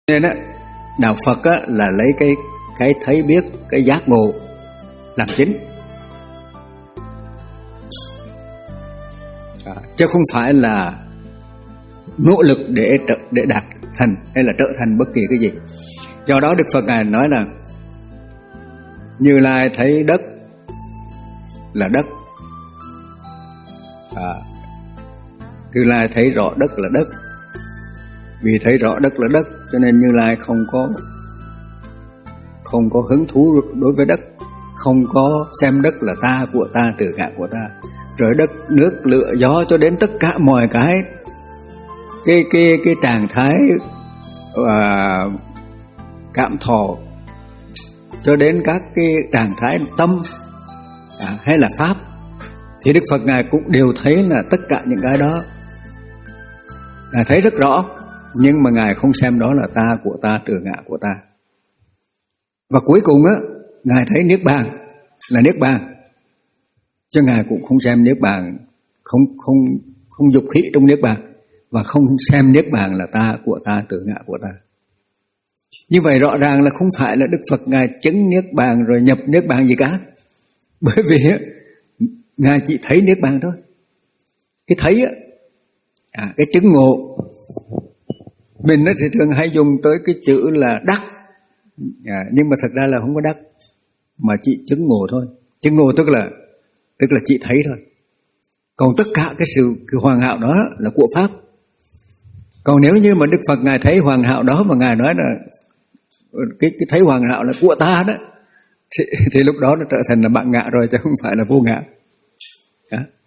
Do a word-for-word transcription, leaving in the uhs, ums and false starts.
Nên á, đạo Phật á, là lấy cái cái thấy biết, cái giác ngộ làm chính, à, chứ không phải là nỗ lực để để đạt thành hay là trở thành bất kỳ cái gì. Do đó Đức Phật ngài nói là Như Lai thấy đất là đất, à, Như Lai thấy rõ đất là đất. Vì thấy rõ đất là đất cho nên Như Lai không có không có hứng thú đối với đất, không có xem đất là ta, của ta, tự ngã của ta. Rồi đất, nước, lửa, gió cho đến tất cả mọi cái cái cái cái trạng thái và cảm thọ, cho đến các cái trạng thái tâm, à, hay là pháp, thì Đức Phật ngài cũng đều thấy là tất cả những cái đó ngài thấy rất rõ, nhưng mà ngài không xem đó là ta, của ta, tự ngã của ta. Và cuối cùng á, ngài thấy niết bàn là niết bàn, chứ ngài cũng không xem niết bàn, không không không dục khí trong niết bàn, và không xem niết bàn là ta, của ta, tự ngã của ta. Như vậy rõ ràng là không phải là Đức Phật ngài chứng niết bàn rồi nhập niết bàn gì cả, bởi vì á, ngài chỉ thấy niết bàn thôi. Cái thấy á, à, cái chứng ngộ mình nó thì thường hay dùng tới cái chữ là đắc, à, nhưng mà thật ra là không có đắc, mà chỉ chứng ngộ thôi. Chứng ngộ tức là tức là chỉ thấy thôi. Còn tất cả cái sự cái hoàn hảo đó là của pháp. Còn nếu như mà Đức Phật ngài thấy hoàn hảo đó mà ngài nói là cái cái thấy hoàn hảo là của ta đó, thì, thì lúc đó nó trở thành là bạn ngã rồi, chứ không phải là vô ngã. Đó.